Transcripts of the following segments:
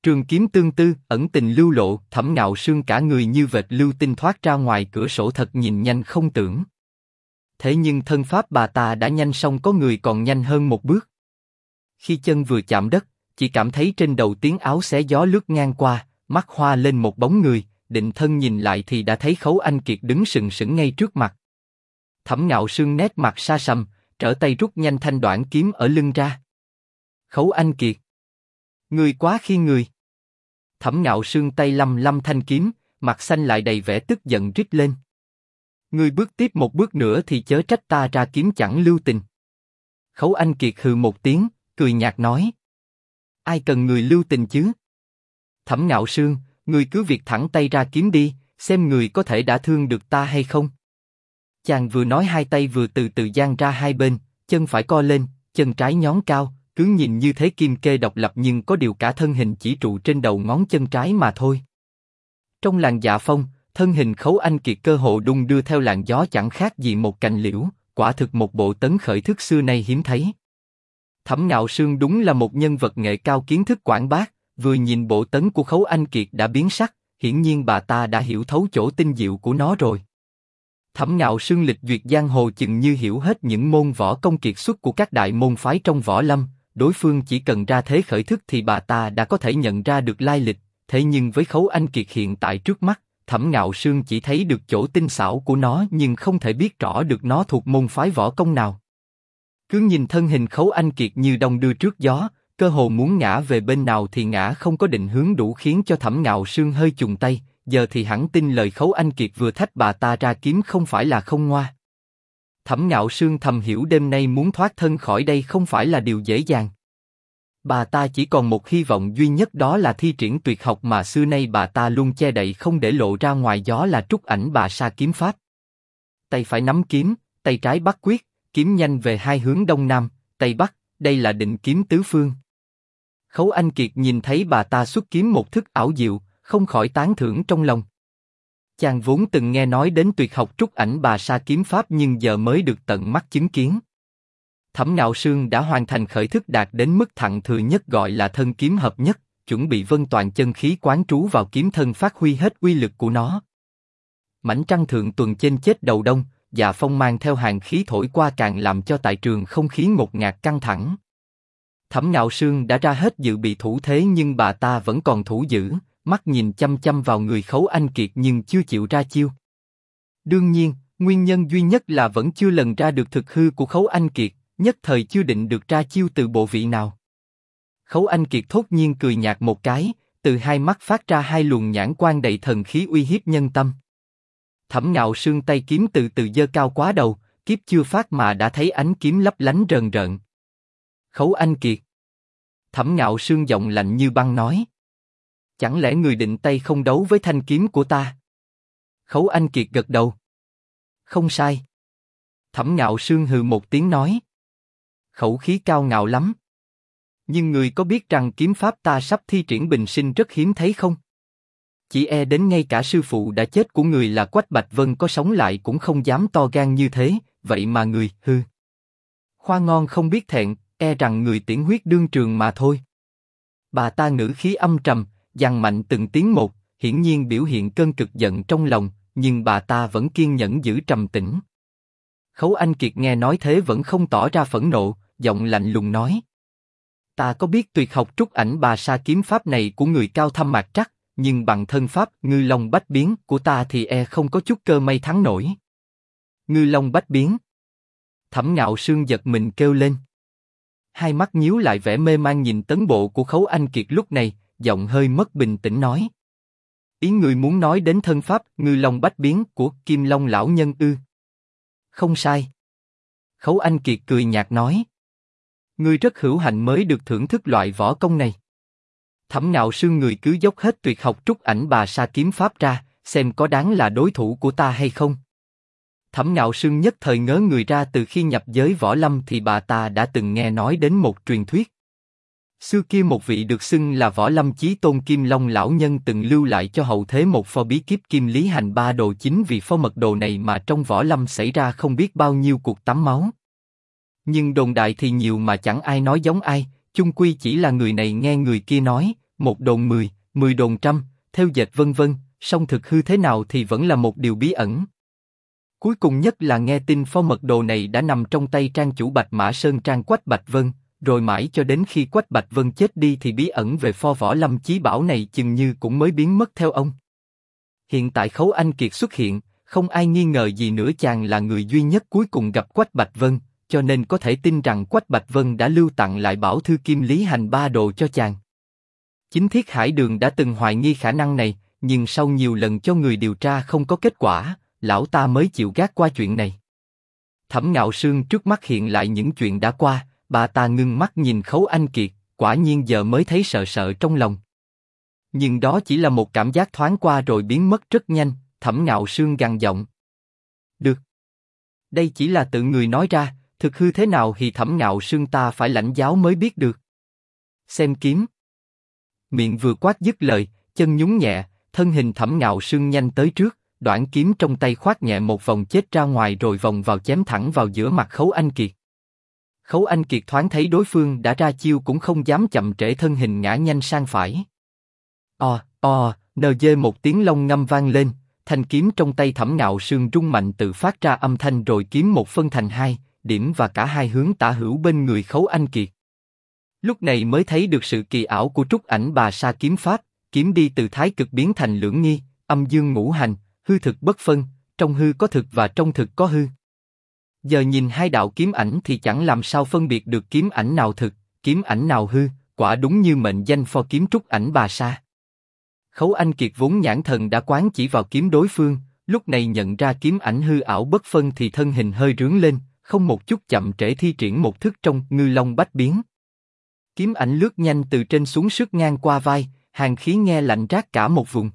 Trường kiếm tương tư, ẩn tình lưu lộ, Thẩm Ngạo Sương cả người như vệt lưu tinh thoát ra ngoài cửa sổ thật nhìn nhanh không tưởng. Thế nhưng thân pháp bà ta đã nhanh xong có người còn nhanh hơn một bước. Khi chân vừa chạm đất, chỉ cảm thấy trên đầu tiếng áo xé gió lướt ngang qua, mắt hoa lên một bóng người, định thân nhìn lại thì đã thấy Khấu Anh Kiệt đứng sừng sững ngay trước mặt. Thẩm Ngạo Sương nét mặt sa sầm, trở tay rút nhanh thanh đoạn kiếm ở lưng ra. Khấu Anh Kiệt, ngươi quá khiên người. Thẩm Ngạo Sương tay lăm lăm thanh kiếm, mặt xanh lại đầy vẻ tức giận rít lên. Ngươi bước tiếp một bước nữa thì chớ trách ta ra kiếm chẳng lưu tình. Khấu Anh Kiệt hừ một tiếng, cười nhạt nói. Ai cần người lưu tình chứ? Thẩm Ngạo Sương, ngươi cứ việc thẳng tay ra kiếm đi, xem người có thể đả thương được ta hay không. Chàng vừa nói hai tay vừa từ từ dang ra hai bên, chân phải co lên, chân trái nhón cao, cứ nhìn như thế kim kê độc lập nhưng có điều cả thân hình chỉ trụ trên đầu ngón chân trái mà thôi. Trong làn dạ phong, thân hình Khấu Anh Kiệt cơ hồ đung đưa theo làn gió chẳng khác gì một cành liễu, quả thực một bộ tấn khởi thức xưa nay hiếm thấy. Thẩm Ngạo Sương đúng là một nhân vật nghệ cao kiến thức quảng bác, vừa nhìn bộ tấn của Khấu Anh Kiệt đã biến sắc, hiển nhiên bà ta đã hiểu thấu chỗ tinh diệu của nó rồi. Thẩm Ngạo Sương lịch duyệt giang hồ chừng như hiểu hết những môn võ công kiệt xuất của các đại môn phái trong võ lâm, đối phương chỉ cần ra thế khởi thức thì bà ta đã có thể nhận ra được lai lịch, thế nhưng với Khấu Anh Kiệt hiện tại trước mắt, Thẩm Ngạo Sương chỉ thấy được chỗ tinh xảo của nó nhưng không thể biết rõ được nó thuộc môn phái võ công nào. Cứ nhìn thân hình Khấu Anh Kiệt như đong đưa trước gió, cơ hồ muốn ngã về bên nào thì ngã không có định hướng đủ khiến cho Thẩm Ngạo Sương hơi chùng tay, giờ thì hẳn tin lời Khấu Anh Kiệt vừa thách bà ta ra kiếm không phải là không ngoa. Thẩm Ngạo Sương thầm hiểu đêm nay muốn thoát thân khỏi đây không phải là điều dễ dàng. Bà ta chỉ còn một hy vọng duy nhất đó là thi triển tuyệt học mà xưa nay bà ta luôn che đậy không để lộ ra ngoài gió là Trúc Ảnh Bà Sa kiếm pháp. Tay phải nắm kiếm, tay trái bắt quyết, kiếm nhanh về hai hướng đông nam, tây bắc, đây là định kiếm tứ phương. Khấu Anh Kiệt nhìn thấy bà ta xuất kiếm một thức ảo diệu, không khỏi tán thưởng trong lòng. Chàng vốn từng nghe nói đến tuyệt học Trúc Ảnh Bà Sa kiếm pháp nhưng giờ mới được tận mắt chứng kiến. Thẩm Ngạo Sương đã hoàn thành khởi thức đạt đến mức thặng thừa nhất gọi là thân kiếm hợp nhất, chuẩn bị vân toàn chân khí quán trú vào kiếm thân phát huy hết uy lực của nó. Mảnh trăng thượng tuần trên chết đầu đông, dạ phong mang theo hàng khí thổi qua càng làm cho tại trường không khí ngột ngạt căng thẳng. Thẩm Ngạo Sương đã ra hết dự bị thủ thế nhưng bà ta vẫn còn thủ giữ, mắt nhìn chăm chăm vào người Khấu Anh Kiệt nhưng chưa chịu ra chiêu. Đương nhiên, nguyên nhân duy nhất là vẫn chưa lần ra được thực hư của Khấu Anh Kiệt, nhất thời chưa định được ra chiêu từ bộ vị nào. Khấu Anh Kiệt thốt nhiên cười nhạt một cái, từ hai mắt phát ra hai luồng nhãn quang đầy thần khí uy hiếp nhân tâm. Thẩm Ngạo Sương tay kiếm từ từ giơ cao quá đầu, kiếp chưa phát mà đã thấy ánh kiếm lấp lánh rờn rợn. Khấu Anh Kiệt. Thẩm Ngạo Sương giọng lạnh như băng nói. Chẳng lẽ người định tay không đấu với thanh kiếm của ta? Khấu Anh Kiệt gật đầu. Không sai. Thẩm Ngạo Sương hừ một tiếng nói. Khẩu khí cao ngạo lắm. Nhưng người có biết rằng kiếm pháp ta sắp thi triển bình sinh rất hiếm thấy không? Chỉ e đến ngay cả sư phụ đã chết của người là Quách Bạch Vân có sống lại cũng không dám to gan như thế, vậy mà người, khoa ngon không biết thẹn, e rằng người tiễn huyết đương trường mà thôi. Bà ta ngữ khí âm trầm, dằn mạnh từng tiếng một, hiển nhiên biểu hiện cơn cực giận trong lòng, nhưng bà ta vẫn kiên nhẫn giữ trầm tĩnh. Khấu Anh Kiệt nghe nói thế vẫn không tỏ ra phẫn nộ, giọng lạnh lùng nói. Ta có biết tuyệt học Trúc Ảnh Bà Sa kiếm pháp này của người cao thâm mạc trắc, nhưng bằng thân pháp Ngư Long Bách Biến của ta thì e không có chút cơ may thắng nổi. Ngư Long Bách Biến. Thẩm Ngạo Sương giật mình kêu lên. Hai mắt nhíu lại vẻ mê man nhìn tấn bộ của Khấu Anh Kiệt lúc này, giọng hơi mất bình tĩnh nói. Ý người muốn nói đến thân pháp Ngư Long Bách Biến của Kim Long lão nhân ư? Không sai. Khấu Anh Kiệt cười nhạt nói. Ngươi rất hữu hạnh mới được thưởng thức loại võ công này. Thẩm Ngạo Sương người cứ dốc hết tuyệt học Trúc Ảnh Bà Sa kiếm pháp ra, xem có đáng là đối thủ của ta hay không. Thẩm Ngạo Sương nhất thời ngớ người ra, từ khi nhập giới võ lâm thì bà ta đã từng nghe nói đến một truyền thuyết. Xưa kia một vị được xưng là võ lâm chí tôn Kim Long lão nhân từng lưu lại cho hậu thế một pho bí kíp Kim Lý Hành Ba đồ, chính vì pho mật đồ này mà trong võ lâm xảy ra không biết bao nhiêu cuộc tắm máu. Nhưng đồn đại thì nhiều mà chẳng ai nói giống ai, chung quy chỉ là người này nghe người kia nói, một đồn 10, 10 đồn trăm, theo dệt vân vân, song thực hư thế nào thì vẫn là một điều bí ẩn. Cuối cùng nhất là nghe tin pho mật đồ này đã nằm trong tay trang chủ Bạch Mã Sơn Trang Quách Bạch Vân, rồi mãi cho đến khi Quách Bạch Vân chết đi thì bí ẩn về pho võ lâm chí bảo này chừng như cũng mới biến mất theo ông. Hiện tại Khấu Anh Kiệt xuất hiện, không ai nghi ngờ gì nữa chàng là người duy nhất cuối cùng gặp Quách Bạch Vân, cho nên có thể tin rằng Quách Bạch Vân đã lưu tặng lại bảo thư Kim Lý Hành ba đồ cho chàng. Chính Thiết Hải Đường đã từng hoài nghi khả năng này, nhưng sau nhiều lần cho người điều tra không có kết quả, lão ta mới chịu gác qua chuyện này. Thẩm Ngạo Sương trước mắt hiện lại những chuyện đã qua, bà ta ngưng mắt nhìn Khấu Anh Kiệt, quả nhiên giờ mới thấy sợ sợ trong lòng. Nhưng đó chỉ là một cảm giác thoáng qua rồi biến mất rất nhanh. Thẩm Ngạo Sương gằn giọng. Được. Đây chỉ là tự người nói ra, thực hư thế nào thì Thẩm Ngạo Sương ta phải lãnh giáo mới biết được. Xem kiếm. Miệng vừa quát dứt lời, chân nhún nhẹ, thân hình Thẩm Ngạo Sương nhanh tới trước, đoản kiếm trong tay khoát nhẹ một vòng chết ra ngoài rồi vòng vào chém thẳng vào giữa mặt Khấu Anh Kiệt. Khấu Anh Kiệt thoáng thấy đối phương đã ra chiêu cũng không dám chậm trễ, thân hình ngã nhanh sang phải. NG một tiếng long ngâm vang lên, thanh kiếm trong tay Thẩm Ngạo Sương rung mạnh tự phát ra âm thanh rồi kiếm một phân thành hai, điểm và cả hai hướng tả hữu bên người Khấu Anh Kiệt. Lúc này mới thấy được sự kỳ ảo của Trúc Ảnh Bà Sa kiếm pháp, kiếm đi từ thái cực biến thành lưỡng nghi, âm dương ngũ hành, hư thực bất phân, trong hư có thực và trong thực có hư. Giờ nhìn hai đạo kiếm ảnh thì chẳng làm sao phân biệt được kiếm ảnh nào thực, kiếm ảnh nào hư, quả đúng như mệnh danh pho kiếm Trúc Ảnh Bà Sa. Khấu Anh Kiệt vốn nhãn thần đã quán chỉ vào kiếm đối phương, lúc này nhận ra kiếm ảnh hư ảo bất phân thì thân hình hơi rướn lên, không một chút chậm trễ thi triển một thức trong Ngư Long Bách Biến. Kiếm ảnh lướt nhanh từ trên xuống sướt ngang qua vai, hàn khí nghe lạnh rát cả một vùng.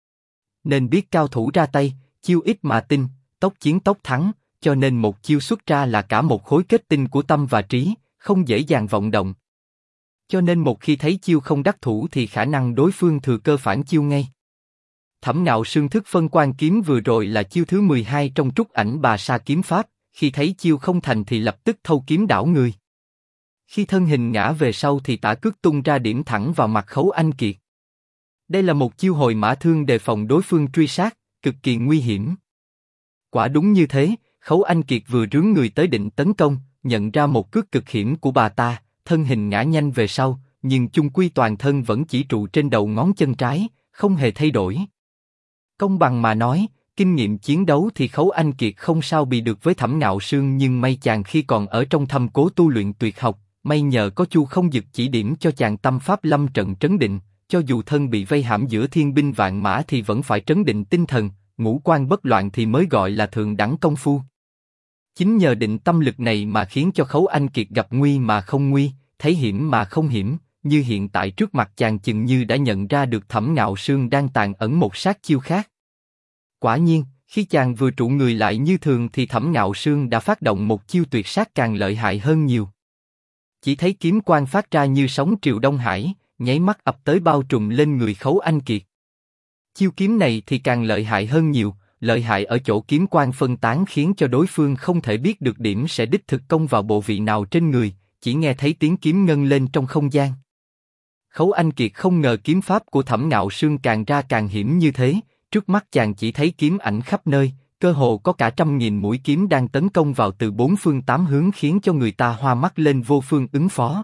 Nên biết cao thủ ra tay, chiêu ít mà tinh, tốc chiến tốc thắng, cho nên một chiêu xuất ra là cả một khối kết tinh của tâm và trí, không dễ dàng vọng động. Cho nên một khi thấy chiêu không đắc thủ thì khả năng đối phương thừa cơ phản chiêu ngay. Thẩm Ngạo Sương thức phân quan kiếm vừa rồi là chiêu thứ 12 trong Trúc Ảnh Bà Sa kiếm pháp, khi thấy chiêu không thành thì lập tức thâu kiếm đảo người. Khi thân hình ngã về sau thì tả cước tung ra điểm thẳng vào mặt Khấu Anh Kiệt. Đây là một chiêu hồi mã thương đề phòng đối phương truy sát, cực kỳ nguy hiểm. Quả đúng như thế, Khấu Anh Kiệt vừa rướn người tới định tấn công, nhận ra một cước cực hiểm của bà ta, thân hình ngã nhanh về sau, nhưng chung quy toàn thân vẫn chỉ trụ trên đầu ngón chân trái, không hề thay đổi. Công bằng mà nói, kinh nghiệm chiến đấu thì Khấu Anh Kiệt không sao bị được với Thẩm Ngạo Sương, nhưng may chàng khi còn ở trong thâm cố tu luyện tuyệt học, may nhờ có Chu Không Dực chỉ điểm cho chàng tâm pháp lâm trận trấn định, cho dù thân bị vây hãm giữa thiên binh vạn mã thì vẫn phải trấn định tinh thần, ngũ quan bất loạn thì mới gọi là thượng đẳng công phu. Chính nhờ định tâm lực này mà khiến cho Khấu Anh Kiệt gặp nguy mà không nguy, thấy hiểm mà không hiểm, như hiện tại trước mặt chàng chừng như đã nhận ra được Thẩm Ngạo Sương đang tàn ẩn một sát chiêu khác. Quả nhiên, khi chàng vừa trụ người lại như thường thì Thẩm Ngạo Sương đã phát động một chiêu tuyệt sát càng lợi hại hơn nhiều. Chỉ thấy kiếm quang phát ra như sóng triều Đông Hải, nháy mắt ập tới bao trùm lên người Khấu Anh Kiệt. Chiêu kiếm này thì càng lợi hại hơn nhiều, lợi hại ở chỗ kiếm quang phân tán khiến cho đối phương không thể biết được điểm sẽ đích thực công vào bộ vị nào trên người, chỉ nghe thấy tiếng kiếm ngân lên trong không gian. Khấu Anh Kiệt không ngờ kiếm pháp của Thẩm Ngạo Sương càng ra càng hiểm như thế, trước mắt chàng chỉ thấy kiếm ảnh khắp nơi, cơ hồ có cả 100.000 mũi kiếm đang tấn công vào từ bốn phương tám hướng khiến cho người ta hoa mắt lên vô phương ứng phó.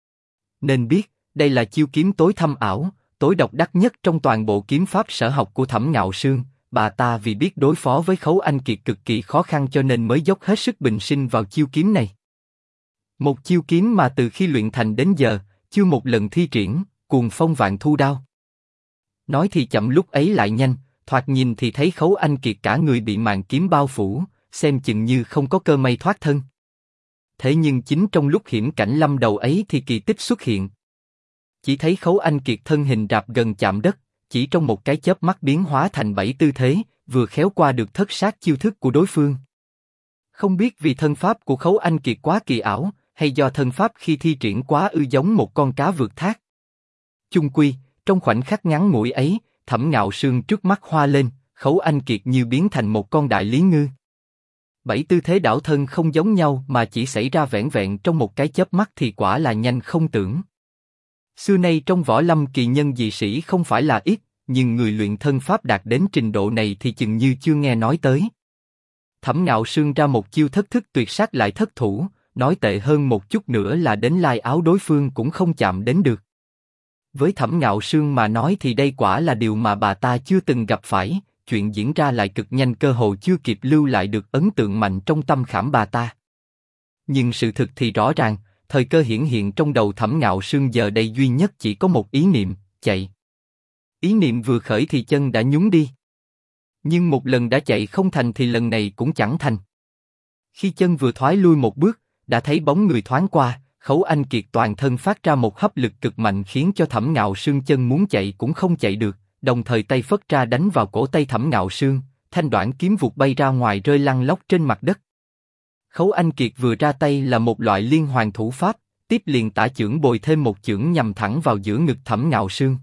Nên biết, đây là chiêu kiếm tối thâm ảo, tối độc đắc nhất trong toàn bộ kiếm pháp sở học của Thẩm Ngạo Sương. Bà ta vì biết đối phó với Khấu Anh Kiệt cực kỳ khó khăn cho nên mới dốc hết sức bình sinh vào chiêu kiếm này. Một chiêu kiếm mà từ khi luyện thành đến giờ, chưa một lần thi triển, cuồng phong vạn thu đao. Nói thì chậm lúc ấy lại nhanh, thoạt nhìn thì thấy Khấu Anh Kiệt cả người bị màn kiếm bao phủ, xem chừng như không có cơ may thoát thân. Thế nhưng chính trong lúc hiểm cảnh lâm đầu ấy thì kỳ tích xuất hiện. Chỉ thấy Khấu Anh Kiệt thân hình rạp gần chạm đất, chỉ trong một cái chớp mắt biến hóa thành 7 tư thế, vừa khéo qua được thất sát chiêu thức của đối phương. Không biết vì thân pháp của Khấu Anh Kiệt quá kỳ ảo, hay do thân pháp khi thi triển quá giống một con cá vượt thác. Chung quy, trong khoảnh khắc ngắn ngủi ấy, Thẩm Ngạo Sương trước mắt hoa lên, Khấu Anh Kiệt như biến thành một con đại lý ngư. 7 tư thế đảo thân không giống nhau mà chỉ xảy ra vẻn vẹn trong một cái chớp mắt thì quả là nhanh không tưởng. Xưa nay trong võ lâm kỳ nhân dị sĩ không phải là ít, nhưng người luyện thân pháp đạt đến trình độ này thì chừng như chưa nghe nói tới. Thẩm Ngạo Sương ra một chiêu thất thức tuyệt sát lại thất thủ, nói tệ hơn một chút nữa là đến lai áo đối phương cũng không chạm đến được. Với Thẩm Ngạo Sương mà nói thì đây quả là điều mà bà ta chưa từng gặp phải, chuyện diễn ra lại cực nhanh, cơ hồ chưa kịp lưu lại được ấn tượng mạnh trong tâm khảm bà ta. Nhưng sự thực thì rõ ràng, thời cơ hiển hiện trong đầu Thẩm Ngạo Sương giờ đây duy nhất chỉ có một ý niệm, chạy. Ý niệm vừa khởi thì chân đã nhún đi. Nhưng một lần đã chạy không thành thì lần này cũng chẳng thành. Khi chân vừa thoái lui một bước, đã thấy bóng người thoáng qua, Khấu Anh Kiệt toàn thân phát ra một hấp lực cực mạnh khiến cho Thẩm Ngạo Sương chân muốn chạy cũng không chạy được, đồng thời tay phất ra đánh vào cổ tay Thẩm Ngạo Sương, thanh đoạn kiếm vụt bay ra ngoài rơi lăn lóc trên mặt đất. Khấu Anh Kiệt vừa ra tay là một loại liên hoàn thủ pháp, tiếp liền tả chưởng bồi thêm một chưởng nhằm thẳng vào giữa ngực Thẩm Ngạo Sương.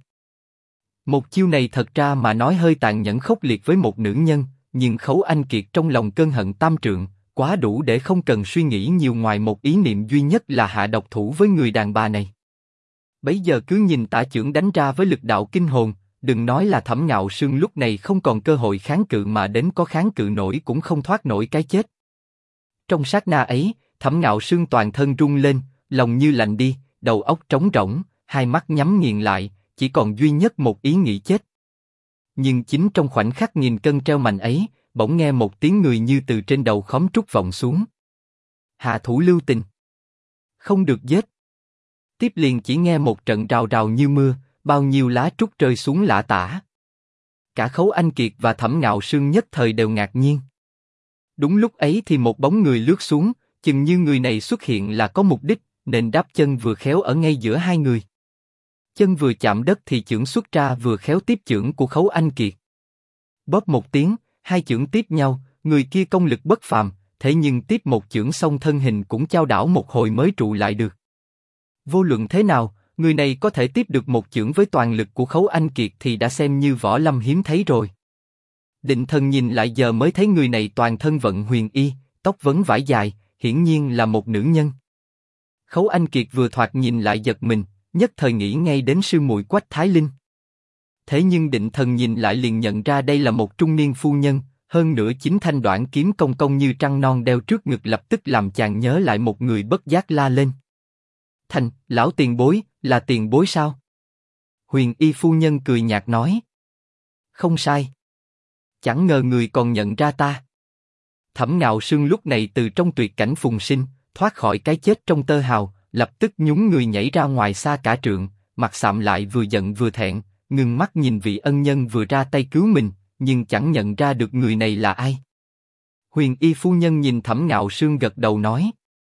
Một chiêu này thật ra mà nói hơi tàn nhẫn khốc liệt với một nữ nhân, nhưng Khấu Anh Kiệt trong lòng cơn hận tam trượng, quá đủ để không cần suy nghĩ nhiều ngoài một ý niệm duy nhất là hạ độc thủ với người đàn bà này. Bấy giờ cứ nhìn tả chưởng đánh ra với lực đạo kinh hồn, đừng nói là Thẩm Ngạo Sương lúc này không còn cơ hội kháng cự mà đến có kháng cự nổi cũng không thoát nổi cái chết. Trong sát na ấy, Thẩm Ngạo Sương toàn thân rung lên, lòng như lạnh đi, đầu óc trống rỗng, hai mắt nhắm nghiền lại, chỉ còn duy nhất một ý nghĩ chết. Nhưng chính trong khoảnh khắc nghìn cân treo mành ấy, bỗng nghe một tiếng người như từ trên đầu khóm trúc vọng xuống. Hạ thủ lưu tình. Không được giết. Tiếp liền chỉ nghe một trận rào rào như mưa, bao nhiêu lá trúc rơi xuống lả tả. Cả Khấu Anh Kiệt và Thẩm Ngạo Sương nhất thời đều ngạc nhiên. Đúng lúc ấy thì một bóng người lướt xuống, chừng như người này xuất hiện là có mục đích, nên đáp chân vừa khéo ở ngay giữa hai người. Chân vừa chạm đất thì chưởng xuất ra vừa khéo tiếp chưởng của Khấu Anh Kiệt. Bóp một tiếng, hai chưởng tiếp nhau, người kia công lực bất phàm, thế nhưng tiếp một chưởng xong thân hình cũng chao đảo một hồi mới trụ lại được. Vô luận thế nào, người này có thể tiếp được một chưởng với toàn lực của Khấu Anh Kiệt thì đã xem như võ lâm hiếm thấy rồi. Định thần nhìn lại giờ mới thấy người này toàn thân vận huyền y, tóc vấn vải dài, hiển nhiên là một nữ nhân. Khấu Anh Kiệt vừa thoạt nhìn lại giật mình, nhất thời nghĩ ngay đến sư muội Quách Thái Linh. Thế nhưng định thần nhìn lại liền nhận ra đây là một trung niên phu nhân, hơn nữa chính thanh đoạn kiếm cong cong như trăng non đeo trước ngực lập tức làm chàng nhớ lại một người, bất giác la lên. Thành, lão tiền bối, là tiền bối sao? Huyền y phu nhân cười nhạt nói. Không sai. Chẳng ngờ người còn nhận ra ta. Thẩm Ngạo Sương lúc này từ trong tuyệt cảnh phùng sinh, thoát khỏi cái chết trong tơ hào, lập tức nhún người nhảy ra ngoài xa cả trượng, mặt sạm lại vừa giận vừa thẹn, ngừng mắt nhìn vị ân nhân vừa ra tay cứu mình, nhưng chẳng nhận ra được người này là ai. Huyền y phu nhân nhìn Thẩm Ngạo Sương gật đầu nói.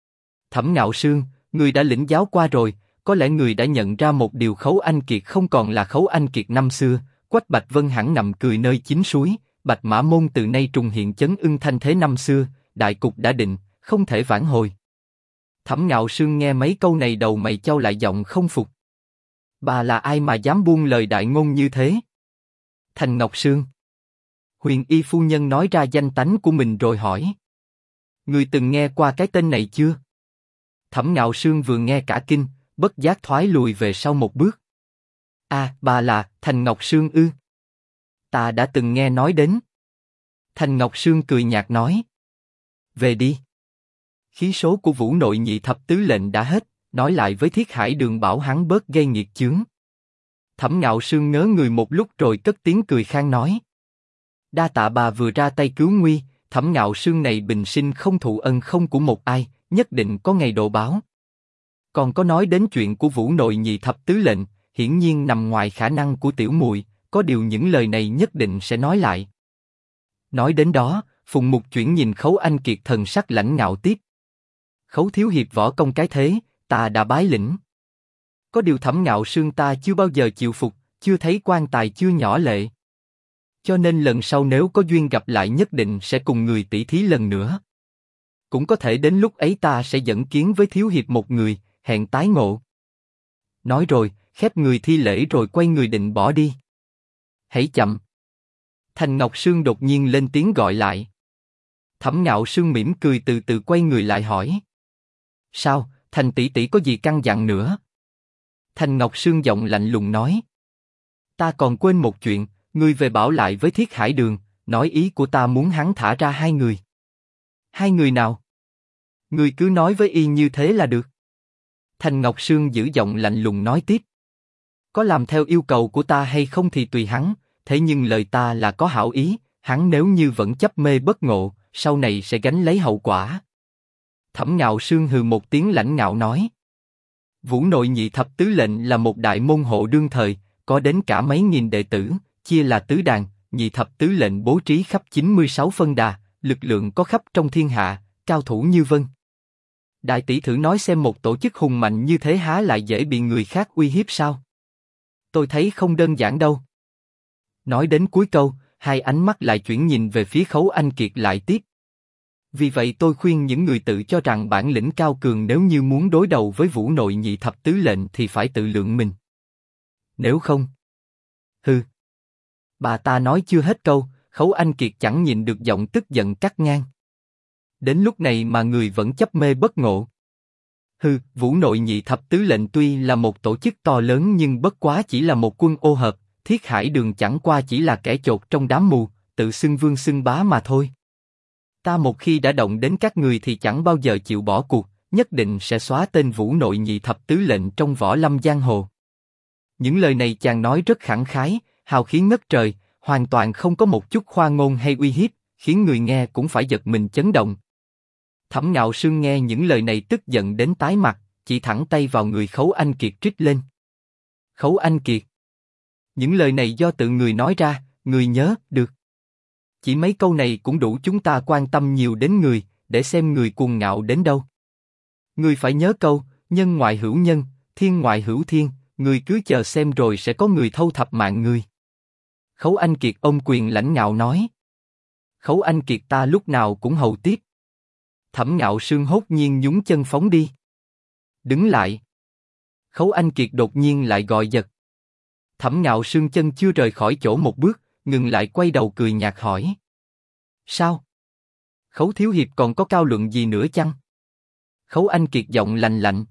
Thẩm Ngạo Sương, người đã lĩnh giáo qua rồi, có lẽ người đã nhận ra một điều, Khấu Anh Kiệt không còn là Khấu Anh Kiệt năm xưa. Quách Bạch Vân hẳn nằm cười nơi chính suối, Bạch Mã Môn từ nay trùng hiện chấn ưng thanh thế năm xưa, đại cục đã định, không thể vãn hồi. Thẩm Ngạo Sương nghe mấy câu này đầu mày chau lại, giọng không phục. Bà là ai mà dám buông lời đại ngôn như thế? Thành Ngọc Sương. Huyền y phu nhân nói ra danh tánh của mình rồi hỏi. Người từng nghe qua cái tên này chưa? Thẩm Ngạo Sương vừa nghe cả kinh, bất giác thoái lùi về sau một bước. À, bà là Thành Ngọc Sương ư? Ta đã từng nghe nói đến. Thành Ngọc Sương cười nhạt nói. Về đi. Khí số của Vũ Nội Nhị Thập Tứ Lệnh đã hết, nói lại với Thiết Hải Đường bảo hắn bớt gây nghiệt chướng. Thẩm Ngạo Sương ngớ người một lúc rồi cất tiếng cười khang nói. Đa tạ bà vừa ra tay cứu nguy, Thẩm Ngạo Sương này bình sinh không thụ ân không của một ai, nhất định có ngày độ báo. Còn có nói đến chuyện của Vũ Nội Nhị Thập Tứ Lệnh, hiển nhiên nằm ngoài khả năng của tiểu muội, có điều những lời này nhất định sẽ nói lại. Nói đến đó, Phùng Mục chuyển nhìn Khấu Anh Kiệt thần sắc lãnh ngạo tiếp. Khấu thiếu hiệp võ công cái thế, ta đã bái lĩnh. Có điều Thẩm Ngạo Sương ta chưa bao giờ chịu phục, chưa thấy quan tài chưa nhỏ lệ. Cho nên lần sau nếu có duyên gặp lại nhất định sẽ cùng người tỷ thí lần nữa. Cũng có thể đến lúc ấy ta sẽ dẫn kiến với thiếu hiệp một người, hẹn tái ngộ. Nói rồi, khép người thi lễ rồi quay người định bỏ đi. Hãy chậm. Thành Ngọc Sương đột nhiên lên tiếng gọi lại. Thẩm Ngạo Sương mỉm cười từ từ quay người lại hỏi. Sao, Thành tỷ tỷ có gì căn dặn nữa? Thành Ngọc Sương giọng lạnh lùng nói. Ta còn quên một chuyện, ngươi về bảo lại với Thiết Hải Đường, nói ý của ta muốn hắn thả ra 2 người. 2 người nào? Ngươi cứ nói với y như thế là được. Thành Ngọc Sương giữ giọng lạnh lùng nói tiếp. Có làm theo yêu cầu của ta hay không thì tùy hắn, thế nhưng lời ta là có hảo ý, hắn nếu như vẫn chấp mê bất ngộ, sau này sẽ gánh lấy hậu quả. Thẩm Ngạo Sương hừ một tiếng lãnh ngạo nói. Vũ Nội Nhị Thập Tứ Lệnh là một đại môn hộ đương thời, có đến cả mấy nghìn đệ tử, chia là tứ đàn, Nhị Thập Tứ Lệnh bố trí khắp 96 phân đà, lực lượng có khắp trong thiên hạ, cao thủ như vân. Đại tỷ thử nói xem một tổ chức hùng mạnh như thế há lại dễ bị người khác uy hiếp sao? Tôi thấy không đơn giản đâu. Nói đến cuối câu, hai ánh mắt lại chuyển nhìn về phía Khấu Anh Kiệt lại tiếp. Vì vậy tôi khuyên những người tự cho rằng bản lĩnh cao cường nếu như muốn đối đầu với Vũ Nội Nhị Thập Tứ Lệnh thì phải tự lượng mình. Nếu không... Hừ. Bà ta nói chưa hết câu, Khấu Anh Kiệt chẳng nhìn được giọng tức giận cắt ngang. Đến lúc này mà người vẫn chấp mê bất ngộ. Hừ, Vũ Nội Nhị Thập Tứ Lệnh tuy là một tổ chức to lớn nhưng bất quá chỉ là một quân ô hợp, Thiết Hải Đường chẳng qua chỉ là kẻ chột trong đám mù, tự xưng vương xưng bá mà thôi. Ta một khi đã động đến các người thì chẳng bao giờ chịu bỏ cuộc, nhất định sẽ xóa tên Vũ Nội Nhị Thập Tứ Lệnh trong võ lâm giang hồ. Những lời này chàng nói rất khẳng khái, hào khí ngất trời, hoàn toàn không có một chút khoa ngôn hay uy hiếp, khiến người nghe cũng phải giật mình chấn động. Thẩm Ngạo Sương nghe những lời này tức giận đến tái mặt, chỉ thẳng tay vào người Khấu Anh Kiệt trích lên. Khấu Anh Kiệt, những lời này do tự người nói ra, người nhớ được. Chỉ mấy câu này cũng đủ chúng ta quan tâm nhiều đến người, để xem người cuồng ngạo đến đâu. Người phải nhớ câu, nhân ngoại hữu nhân, thiên ngoại hữu thiên, người cứ chờ xem rồi sẽ có người thâu thập mạng người. Khấu Anh Kiệt ôm quyền lãnh ngạo nói. Khấu Anh Kiệt ta lúc nào cũng hầu tiếp. Thẩm Ngạo Sương hốt nhiên nhún chân phóng đi. Đứng lại. Khấu Anh Kiệt đột nhiên lại gọi giật. Thẩm Ngạo Sương chân chưa rời khỏi chỗ một bước, ngừng lại quay đầu cười nhạt hỏi. Sao? Khấu thiếu hiệp còn có cao luận gì nữa chăng? Khấu Anh Kiệt giọng lạnh lạnh.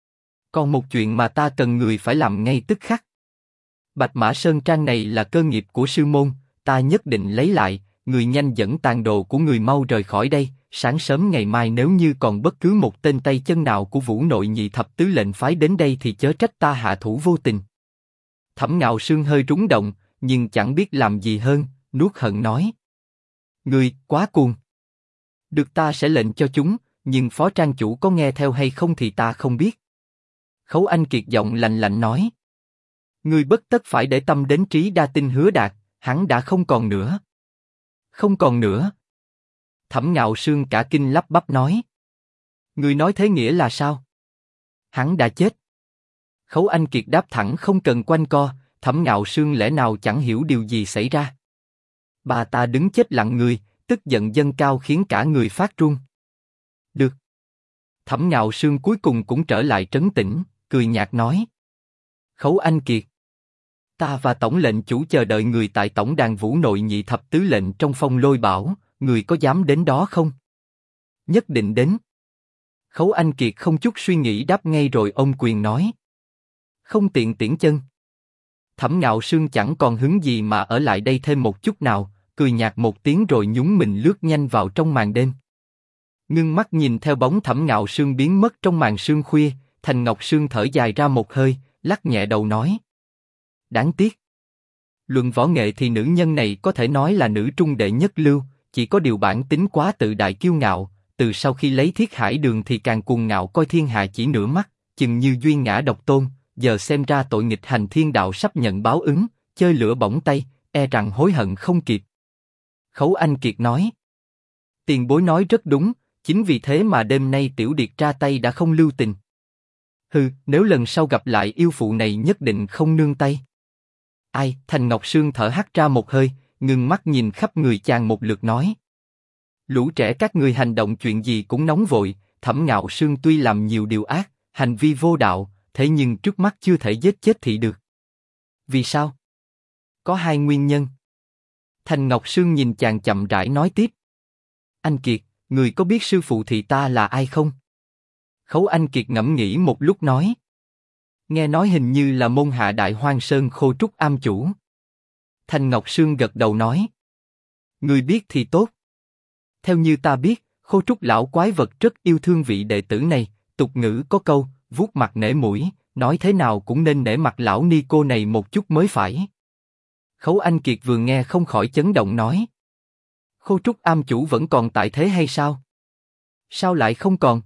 Còn một chuyện mà ta cần người phải làm ngay tức khắc. Bạch Mã Sơn Trang này là cơ nghiệp của sư môn, ta nhất định lấy lại, người nhanh dẫn tàn đồ của người mau rời khỏi đây, sáng sớm ngày mai nếu như còn bất cứ một tên tay chân nào của Vũ Nội Nhị Thập Tứ Lệnh phái đến đây thì chớ trách ta hạ thủ vô tình. Thẩm Ngạo Sương hơi rúng động, nhưng chẳng biết làm gì hơn, nuốt hận nói. Ngươi, quá cuồng. Được ta sẽ lệnh cho chúng, nhưng phó trang chủ có nghe theo hay không thì ta không biết. Khấu Anh Kiệt giọng lạnh lạnh nói. Ngươi bất tất phải để tâm đến Trí Đa Tinh Hứa Đạt, hắn đã không còn nữa. Không còn nữa. Thẩm Ngạo Sương cả kinh lắp bắp nói. Ngươi nói thế nghĩa là sao? Hắn đã chết. Khấu Anh Kiệt đáp thẳng không cần quanh co, Thẩm Ngạo Sương lẽ nào chẳng hiểu điều gì xảy ra. Bà ta đứng chết lặng người, tức giận dâng cao khiến cả người phát run. Được. Thẩm Ngạo Sương cuối cùng cũng trở lại trấn tĩnh, cười nhạt nói. Khấu Anh Kiệt. Ta và tổng lệnh chủ chờ đợi người tại tổng đàn Vũ Nội Nhị Thập Tứ Lệnh trong Phong Lôi Bảo, người có dám đến đó không? Nhất định đến. Khấu Anh Kiệt không chút suy nghĩ đáp ngay rồi ôm quyền nói. Không tiện tiễn chân. Thẩm Ngạo Sương chẳng còn hứng gì mà ở lại đây thêm một chút nào, cười nhạt một tiếng rồi nhún mình lướt nhanh vào trong màn đêm. Ngưng mắt nhìn theo bóng Thẩm Ngạo Sương biến mất trong màn sương khuya, Thành Ngọc Sương thở dài ra một hơi, lắc nhẹ đầu nói. Đáng tiếc. Luận võ nghệ thì nữ nhân này có thể nói là nữ trung đệ nhất lưu, chỉ có điều bản tính quá tự đại kiêu ngạo, từ sau khi lấy Thiết Hải Đường thì càng cuồng ngạo coi thiên hạ chỉ nửa mắt, chừng như duyên ngã độc tôn, giờ xem ra tội nghịch hành thiên đạo sắp nhận báo ứng, chơi lửa bỏng tay, e rằng hối hận không kịp. Khấu Anh Kiệt nói. Tiền bối nói rất đúng, chính vì thế mà đêm nay Tiểu Điệt ra tay đã không lưu tình. Hừ, nếu lần sau gặp lại yêu phụ này nhất định không nương tay. Ai? Thành Ngọc Sương thở hắt ra một hơi, ngừng mắt nhìn khắp người chàng một lượt nói. Lũ trẻ các ngươi hành động chuyện gì cũng nóng vội, Thẩm Ngạo Sương tuy làm nhiều điều ác, hành vi vô đạo, thế nhưng trước mắt chưa thể giết chết thị được. Vì sao? Có hai nguyên nhân. Thành Ngọc Sương nhìn chàng chậm rãi nói tiếp. Anh Kiệt, người có biết sư phụ thị ta là ai không? Khấu Anh Kiệt ngẫm nghĩ một lúc nói. Nghe nói hình như là môn hạ Đại Hoang Sơn Khô Trúc am chủ. Thanh Ngọc Sương gật đầu nói. Ngươi biết thì tốt. Theo như ta biết, Khô Trúc lão quái vật rất yêu thương vị đệ tử này, tục ngữ có câu, vuốt mặt nể mũi, nói thế nào cũng nên nể mặt lão ni cô này một chút mới phải. Khấu Anh Kiệt vừa nghe không khỏi chấn động nói. Khô Trúc am chủ vẫn còn tại thế hay sao? Sao lại không còn?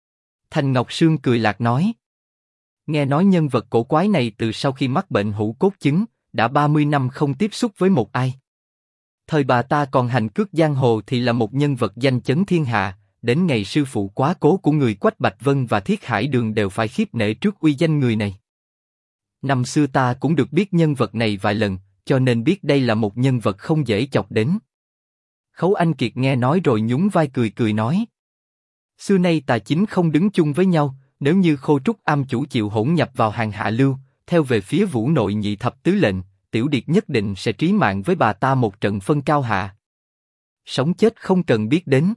Thanh Ngọc Sương cười lạc nói. Nghe nói nhân vật cổ quái này từ sau khi mắc bệnh hũ cốt chứng, đã 30 năm không tiếp xúc với một ai. Thời bà ta còn hành cước giang hồ thì là một nhân vật danh chấn thiên hạ, đến ngày sư phụ quá cố của người Quách Bạch Vân và Thiết Hải Đường đều phải khiếp nể trước uy danh người này. Năm xưa ta cũng được biết nhân vật này vài lần, cho nên biết đây là một nhân vật không dễ chọc đến. Khấu Anh Kiệt nghe nói rồi nhún vai cười cười nói. Xưa nay tà chính không đứng chung với nhau, nếu như Khô Trúc am chủ chịu hỗn nhập vào hàng hạ lưu, theo về phía Vũ Nội nhị thập tứ lệnh, Tiểu Điệt nhất định sẽ trí mạng với bà ta một trận phân cao hạ. Sống chết không cần biết đến.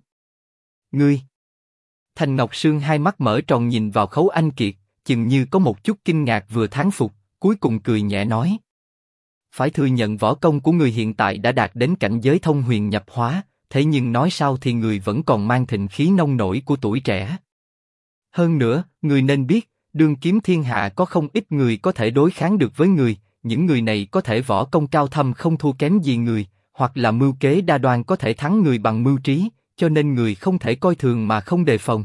Ngươi. Thanh Ngọc Sương hai mắt mở tròn nhìn vào Khấu Anh Kiệt, chừng như có một chút kinh ngạc vừa thán phục, cuối cùng cười nhẹ nói. Phải thừa nhận võ công của người hiện tại đã đạt đến cảnh giới thông huyền nhập hóa, thế nhưng nói sao thì người vẫn còn mang thịnh khí nông nổi của tuổi trẻ. Hơn nữa, người nên biết, đương kiếm thiên hạ có không ít người có thể đối kháng được với người, những người này có thể võ công cao thâm không thua kém gì người, hoặc là mưu kế đa đoan có thể thắng người bằng mưu trí, cho nên người không thể coi thường mà không đề phòng.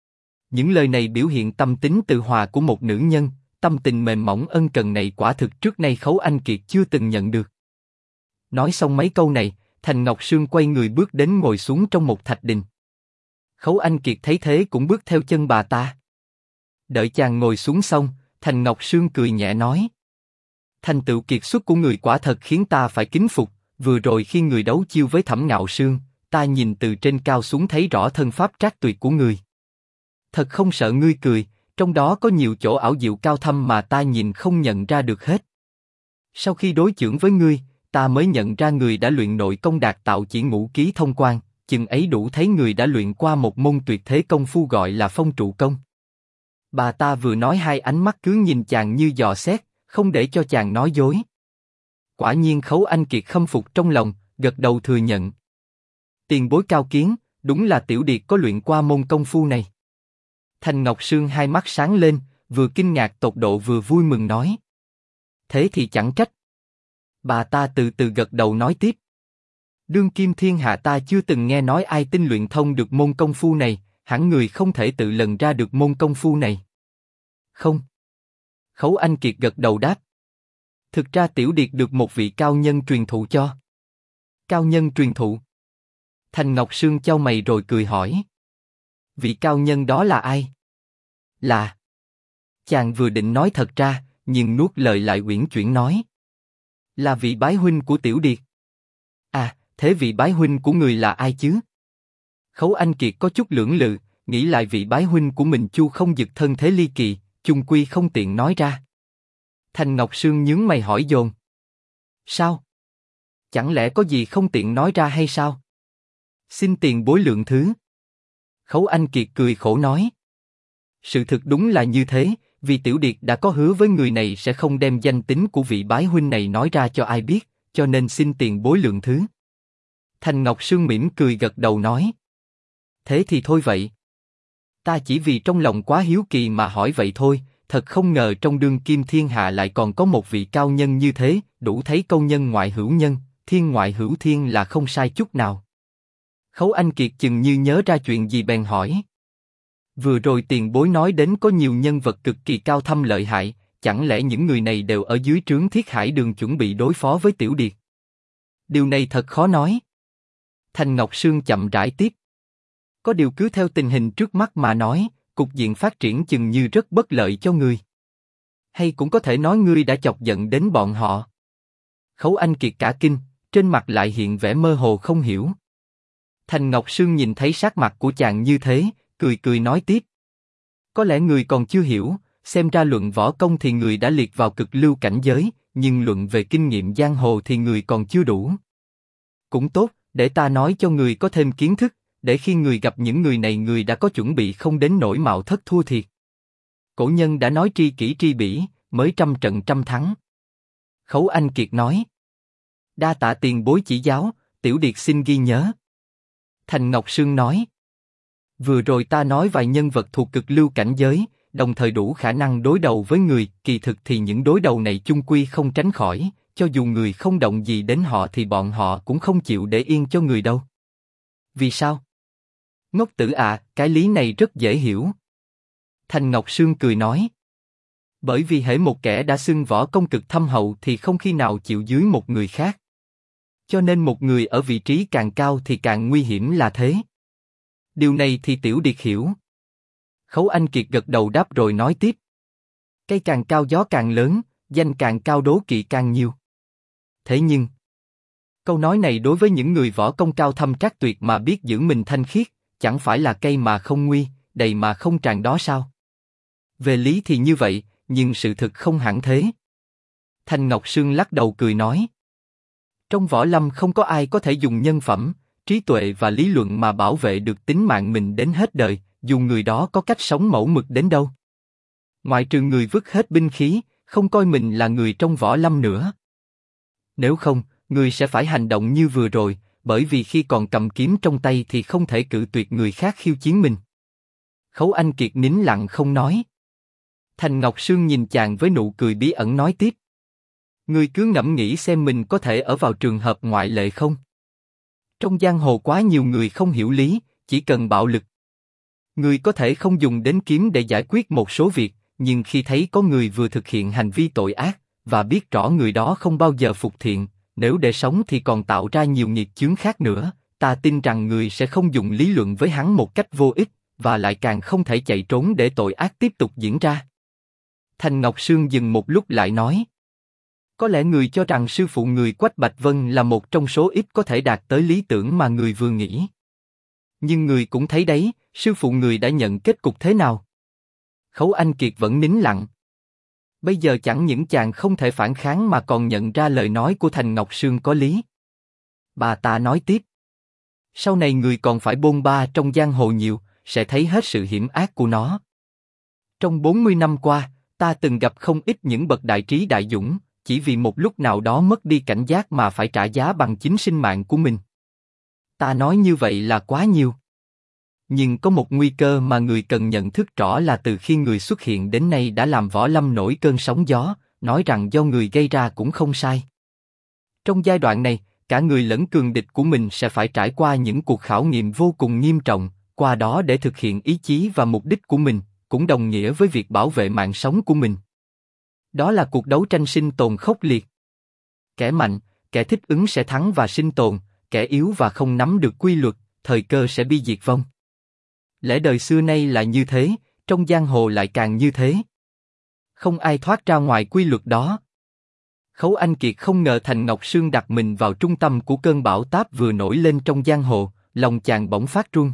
Những lời này biểu hiện tâm tính từ hòa của một nữ nhân, tâm tình mềm mỏng ân cần này quả thực trước nay Khấu Anh Kiệt chưa từng nhận được. Nói xong mấy câu này, Thanh Ngọc Sương quay người bước đến ngồi xuống trong một thạch đình. Khấu Anh Kiệt thấy thế cũng bước theo chân bà ta. Đợi chàng ngồi xuống xong, Thanh Ngọc Sương cười nhẹ nói. Thành tựu kiệt xuất của người quả thật khiến ta phải kính phục, vừa rồi khi người đấu chiêu với Thẩm Ngạo Sương, ta nhìn từ trên cao xuống thấy rõ thân pháp trác tuyệt của người. Thật không sợ ngươi cười, trong đó có nhiều chỗ ảo diệu cao thâm mà ta nhìn không nhận ra được hết. Sau khi đối chưởng với ngươi, ta mới nhận ra người đã luyện nội công đạt tạo chỉ ngũ ký thông quan, chừng ấy đủ thấy người đã luyện qua một môn tuyệt thế công phu gọi là phong trụ công. Bà ta vừa nói hai ánh mắt cứ nhìn chàng như dò xét, không để cho chàng nói dối. Quả nhiên Khấu Anh Kiệt khâm phục trong lòng, gật đầu thừa nhận. Tiền bối cao kiến, đúng là Tiểu Điệt có luyện qua môn công phu này. Thanh Ngọc Sương hai mắt sáng lên, vừa kinh ngạc tột độ vừa vui mừng nói. Thế thì chẳng trách. Bà ta từ từ gật đầu nói tiếp. Đương kim thiên hạ ta chưa từng nghe nói ai tinh luyện thông được môn công phu này, hẳn người không thể tự lần ra được môn công phu này. Không. Khấu Anh Kiệt gật đầu đáp. Thực ra Tiểu Điệt được một vị cao nhân truyền thụ cho. Cao nhân truyền thụ. Thanh Ngọc Sương chau mày rồi cười hỏi. Vị cao nhân đó là ai? Là. Chàng vừa định nói thật ra, nhưng nuốt lời lại uyển chuyển nói. Là vị bái huynh của Tiểu Điệt. À, thế vị bái huynh của người là ai chứ? Khấu Anh Kiệt có chút lưỡng lự, nghĩ lại vị bái huynh của mình Chu Không Dực thân thế ly kỳ, chung quy không tiện nói ra. Thanh Ngọc Sương nhướng mày hỏi dồn. Sao? Chẳng lẽ có gì không tiện nói ra hay sao? Xin tiền bối lượng thứ. Khấu Anh Kiệt cười khổ nói. Sự thực đúng là như thế, vì Tiểu Điệt đã có hứa với người này sẽ không đem danh tính của vị bái huynh này nói ra cho ai biết, cho nên xin tiền bối lượng thứ. Thanh Ngọc Sương mỉm cười gật đầu nói. Thế thì thôi vậy. Ta chỉ vì trong lòng quá hiếu kỳ mà hỏi vậy thôi, thật không ngờ trong đương kim thiên hạ lại còn có một vị cao nhân như thế, đủ thấy câu nhân ngoại hữu nhân, thiên ngoại hữu thiên là không sai chút nào. Khấu Anh Kiệt chừng như nhớ ra chuyện gì bèn hỏi. Vừa rồi tiền bối nói đến có nhiều nhân vật cực kỳ cao thâm lợi hại, chẳng lẽ những người này đều ở dưới trướng Thiết Hải Đường chuẩn bị đối phó với Tiểu Điệt? Điều này thật khó nói. Thanh Ngọc Sương chậm rãi tiếp. Có điều cứ theo tình hình trước mắt mà nói, cục diện phát triển chừng như rất bất lợi cho ngươi. Hay cũng có thể nói ngươi đã chọc giận đến bọn họ. Khấu Anh Kiệt cả kinh, trên mặt lại hiện vẻ mơ hồ không hiểu. Thanh Ngọc Sương nhìn thấy sắc mặt của chàng như thế, cười cười nói tiếp. Có lẽ người còn chưa hiểu, xem ra luận võ công thì người đã liệt vào cực lưu cảnh giới, nhưng luận về kinh nghiệm giang hồ thì người còn chưa đủ. Cũng tốt, để ta nói cho người có thêm kiến thức, để khi người gặp những người này người đã có chuẩn bị không đến nỗi mạo thất thua thiệt. Cổ nhân đã nói tri kỷ tri bỉ, mới trăm trận trăm thắng. Khấu Anh Kiệt nói. Đa tạ tiền bối chỉ giáo, tiểu điệt xin ghi nhớ. Thành Ngọc Sương nói. Vừa rồi ta nói vài nhân vật thuộc cực lưu cảnh giới, đồng thời đủ khả năng đối đầu với người, kỳ thực thì những đối đầu này chung quy không tránh khỏi, cho dù người không động gì đến họ thì bọn họ cũng không chịu để yên cho người đâu. Vì sao? Ngốc tử à, cái lý này rất dễ hiểu. Thành Ngọc Sương cười nói. Bởi vì hễ một kẻ đã xưng võ công cực thâm hậu thì không khi nào chịu dưới một người khác. Cho nên một người ở vị trí càng cao thì càng nguy hiểm là thế. Điều này thì tiểu điệt hiểu. Khấu Anh Kiệt gật đầu đáp rồi nói tiếp. Cây càng cao gió càng lớn, danh càng cao đố kỵ càng nhiều. Thế nhưng, câu nói này đối với những người võ công cao thâm trác tuyệt mà biết giữ mình thanh khiết, chẳng phải là cây mà không nguy, đầy mà không tràn đó sao? Về lý thì như vậy, nhưng sự thực không hẳn thế. Thành Ngọc Sương lắc đầu cười nói. Trong võ lâm không có ai có thể dùng nhân phẩm, trí tuệ và lý luận mà bảo vệ được tính mạng mình đến hết đời, dù người đó có cách sống mẫu mực đến đâu. Ngoại trừ người vứt hết binh khí, không coi mình là người trong võ lâm nữa. Nếu không, người sẽ phải hành động như vừa rồi, bởi vì khi còn cầm kiếm trong tay thì không thể cự tuyệt người khác khiêu chiến mình. Khấu Anh Kiệt nín lặng không nói. Thành Ngọc Sương nhìn chàng với nụ cười bí ẩn nói tiếp. Ngươi cứ ngẫm nghĩ xem mình có thể ở vào trường hợp ngoại lệ không? Trong giang hồ quá nhiều người không hiểu lý, chỉ cần bạo lực. Ngươi có thể không dùng đến kiếm để giải quyết một số việc, nhưng khi thấy có người vừa thực hiện hành vi tội ác, và biết rõ người đó không bao giờ phục thiện, nếu để sống thì còn tạo ra nhiều nghiệp chướng khác nữa, ta tin rằng người sẽ không dùng lý luận với hắn một cách vô ích, và lại càng không thể chạy trốn để tội ác tiếp tục diễn ra. Thành Ngọc Sương dừng một lúc lại nói. Có lẽ người cho rằng sư phụ người Quách Bạch Vân là một trong số ít có thể đạt tới lý tưởng mà người vừa nghĩ. Nhưng người cũng thấy đấy, sư phụ người đã nhận kết cục thế nào? Khấu Anh Kiệt vẫn nín lặng. Bây giờ chẳng những chàng không thể phản kháng mà còn nhận ra lời nói của Thành Ngọc Sương có lý. Bà ta nói tiếp. Sau này người còn phải bôn ba trong giang hồ nhiều, sẽ thấy hết sự hiểm ác của nó. Trong 40 năm qua, ta từng gặp không ít những bậc đại trí đại dũng, chỉ vì một lúc nào đó mất đi cảnh giác mà phải trả giá bằng chính sinh mạng của mình. Ta nói như vậy là quá nhiều. Nhưng có một nguy cơ mà người cần nhận thức rõ là từ khi người xuất hiện đến nay đã làm võ lâm nổi cơn sóng gió, nói rằng do người gây ra cũng không sai. Trong giai đoạn này, cả người lẫn cường địch của mình sẽ phải trải qua những cuộc khảo nghiệm vô cùng nghiêm trọng, qua đó để thực hiện ý chí và mục đích của mình, cũng đồng nghĩa với việc bảo vệ mạng sống của mình. Đó là cuộc đấu tranh sinh tồn khốc liệt. Kẻ mạnh, kẻ thích ứng sẽ thắng và sinh tồn, kẻ yếu và không nắm được quy luật, thời cơ sẽ bị diệt vong. Lẽ đời xưa nay là như thế, trong giang hồ lại càng như thế. Không ai thoát ra ngoài quy luật đó. Khấu Anh Kiệt không ngờ Thành Ngọc Sương đặt mình vào trung tâm của cơn bão táp vừa nổi lên trong giang hồ, lòng chàng bỗng phát run.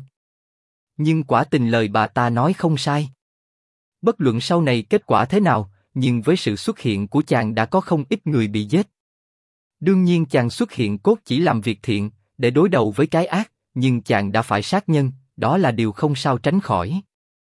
Nhưng quả tình lời bà ta nói không sai. Bất luận sau này kết quả thế nào, nhưng với sự xuất hiện của chàng đã có không ít người bị giết. Đương nhiên chàng xuất hiện cốt chỉ làm việc thiện, để đối đầu với cái ác, nhưng chàng đã phải sát nhân, đó là điều không sao tránh khỏi.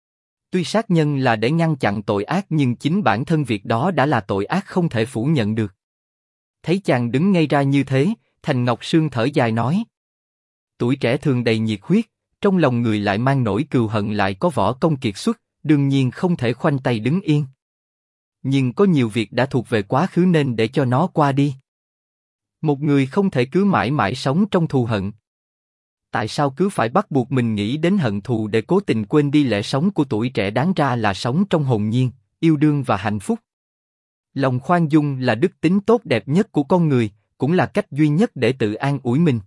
Tuy sát nhân là để ngăn chặn tội ác nhưng chính bản thân việc đó đã là tội ác không thể phủ nhận được. Thấy chàng đứng ngay ra như thế, Thành Ngọc Sương thở dài nói. Tuổi trẻ thường đầy nhiệt huyết, trong lòng người lại mang nỗi cừu hận lại có võ công kiệt xuất, đương nhiên không thể khoanh tay đứng yên. Nhưng có nhiều việc đã thuộc về quá khứ nên để cho nó qua đi. Một người không thể cứ mãi mãi sống trong thù hận. Tại sao cứ phải bắt buộc mình nghĩ đến hận thù để cố tình quên đi lẽ sống của tuổi trẻ đáng ra là sống trong hồn nhiên, yêu đương và hạnh phúc? Lòng khoan dung là đức tính tốt đẹp nhất của con người, cũng là cách duy nhất để tự an ủi mình.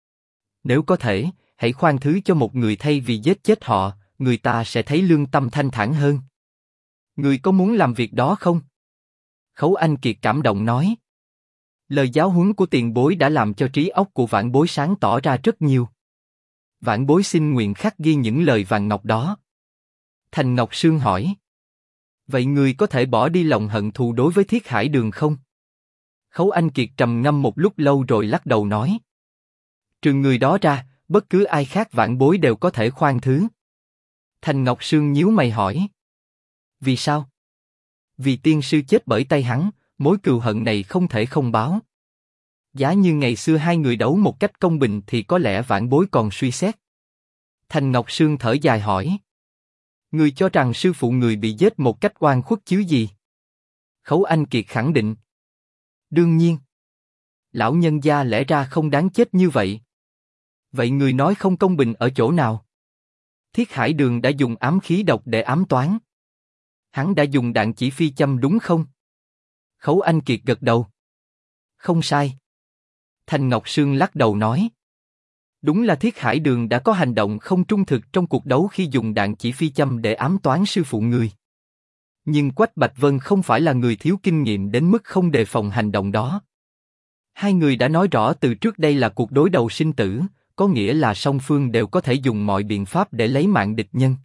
Nếu có thể, hãy khoan thứ cho một người thay vì giết chết họ, người ta sẽ thấy lương tâm thanh thản hơn. Người có muốn làm việc đó không? Khấu Anh Kiệt cảm động nói. Lời giáo huấn của tiền bối đã làm cho trí óc của vãn bối sáng tỏ ra rất nhiều. Vãn bối xin nguyện khắc ghi những lời vàng ngọc đó. Thành Ngọc Sương hỏi. Vậy người có thể bỏ đi lòng hận thù đối với Thiết Hải Đường không? Khấu Anh Kiệt trầm ngâm một lúc lâu rồi lắc đầu nói. Trừ người đó ra, bất cứ ai khác vãn bối đều có thể khoan thứ. Thành Ngọc Sương nhíu mày hỏi. Vì sao? Vì tiên sư chết bởi tay hắn, mối cừu hận này không thể không báo. Giá như ngày xưa hai người đấu một cách công bình thì có lẽ vãn bối còn suy xét. Thành Ngọc Sương thở dài hỏi. Người cho rằng sư phụ người bị giết một cách oan khuất chứ gì? Khấu Anh Kiệt khẳng định. Đương nhiên. Lão nhân gia lẽ ra không đáng chết như vậy. Vậy người nói không công bình ở chỗ nào? Thiết Hải Đường đã dùng ám khí độc để ám toán. Hắn đã dùng đạn chỉ phi châm đúng không? Khấu Anh Kiệt gật đầu. Không sai. Thành Ngọc Sương lắc đầu nói. Đúng là Thiết Hải Đường đã có hành động không trung thực trong cuộc đấu khi dùng đạn chỉ phi châm để ám toán sư phụ người. Nhưng Quách Bạch Vân không phải là người thiếu kinh nghiệm đến mức không đề phòng hành động đó. Hai người đã nói rõ từ trước đây là cuộc đối đầu sinh tử, có nghĩa là song phương đều có thể dùng mọi biện pháp để lấy mạng địch nhân.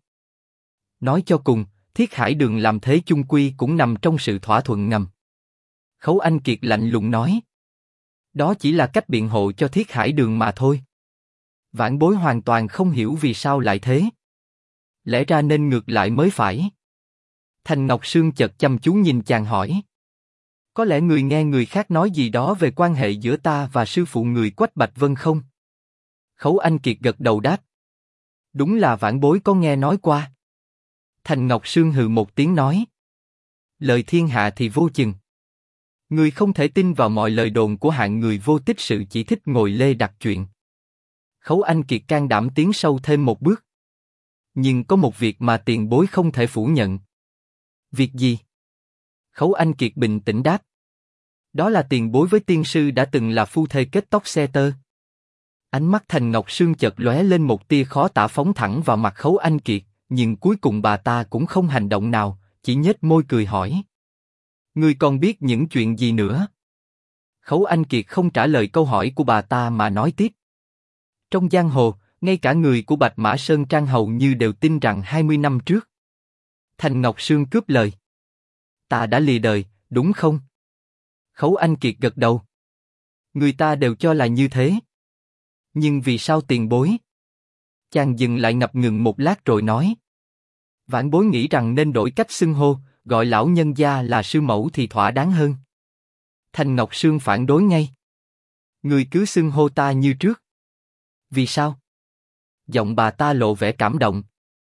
Nói cho cùng, Thiết Hải Đường làm thế chung quy cũng nằm trong sự thỏa thuận ngầm. Khấu Anh Kiệt lạnh lùng nói. Đó chỉ là cách biện hộ cho Thiết Hải Đường mà thôi. Vãn bối hoàn toàn không hiểu vì sao lại thế. Lẽ ra nên ngược lại mới phải. Thành Ngọc Sương chợt chăm chú nhìn chàng hỏi. Có lẽ người nghe người khác nói gì đó về quan hệ giữa ta và sư phụ người Quách Bạch Vân không? Khấu Anh Kiệt gật đầu đáp. Đúng là vãn bối có nghe nói qua. Thành Ngọc Sương hừ một tiếng nói. Lời thiên hạ thì vô chừng. Người không thể tin vào mọi lời đồn của hạng người vô tích sự chỉ thích ngồi lê đặt chuyện. Khấu Anh Kiệt can đảm tiến sâu thêm một bước. Nhưng có một việc mà tiền bối không thể phủ nhận. Việc gì? Khấu Anh Kiệt bình tĩnh đáp. Đó là tiền bối với tiên sư đã từng là phu thê kết tóc xe tơ. Ánh mắt Thành Ngọc Sương chợt lóe lên một tia khó tả phóng thẳng vào mặt Khấu Anh Kiệt, nhưng cuối cùng bà ta cũng không hành động nào, chỉ nhếch môi cười hỏi. Ngươi còn biết những chuyện gì nữa? Khấu Anh Kiệt không trả lời câu hỏi của bà ta mà nói tiếp. Trong giang hồ, ngay cả người của Bạch Mã Sơn Trang hầu như đều tin rằng 20 năm trước. Thành Ngọc Sương cướp lời. Ta đã lìa đời, đúng không? Khấu Anh Kiệt gật đầu. Người ta đều cho là như thế. Nhưng vì sao tiền bối? Chàng dừng lại ngập ngừng một lát rồi nói. Vãn bối nghĩ rằng nên đổi cách xưng hô, gọi lão nhân gia là sư mẫu thì thỏa đáng hơn. Thành Ngọc Sương phản đối ngay. Người cứ xưng hô ta như trước. Vì sao? Giọng bà ta lộ vẻ cảm động.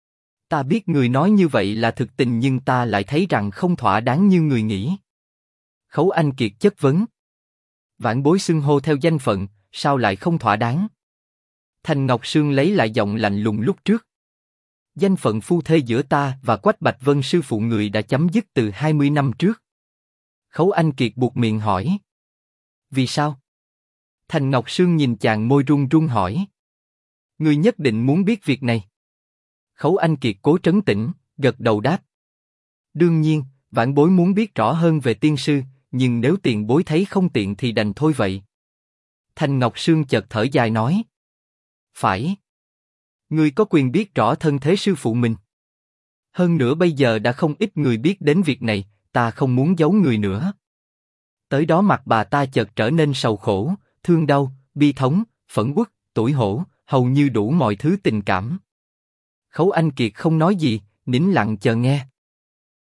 Ta biết người nói như vậy là thực tình nhưng ta lại thấy rằng không thỏa đáng như người nghĩ. Khấu Anh Kiệt chất vấn. Vãn bối xưng hô theo danh phận, sao lại không thỏa đáng? Thành Ngọc Sương lấy lại giọng lạnh lùng lúc trước. Danh phận phu thê giữa ta và Quách Bạch Vân sư phụ người đã chấm dứt từ 20 năm trước. Khấu Anh Kiệt buột miệng hỏi. Vì sao? Thành Ngọc Sương nhìn chàng môi run run hỏi. Ngươi nhất định muốn biết việc này. Khấu Anh Kiệt cố trấn tĩnh, gật đầu đáp. Đương nhiên, vãn bối muốn biết rõ hơn về tiên sư, nhưng nếu tiền bối thấy không tiện thì đành thôi vậy. Thành Ngọc Sương chợt thở dài nói. Phải. Ngươi có quyền biết rõ thân thế sư phụ mình. Hơn nữa bây giờ đã không ít người biết đến việc này, ta không muốn giấu người nữa. Tới đó mặt bà ta chợt trở nên sầu khổ, thương đau, bi thống, phẫn uất, tủi hổ, hầu như đủ mọi thứ tình cảm. Khấu Anh Kiệt không nói gì, nín lặng chờ nghe.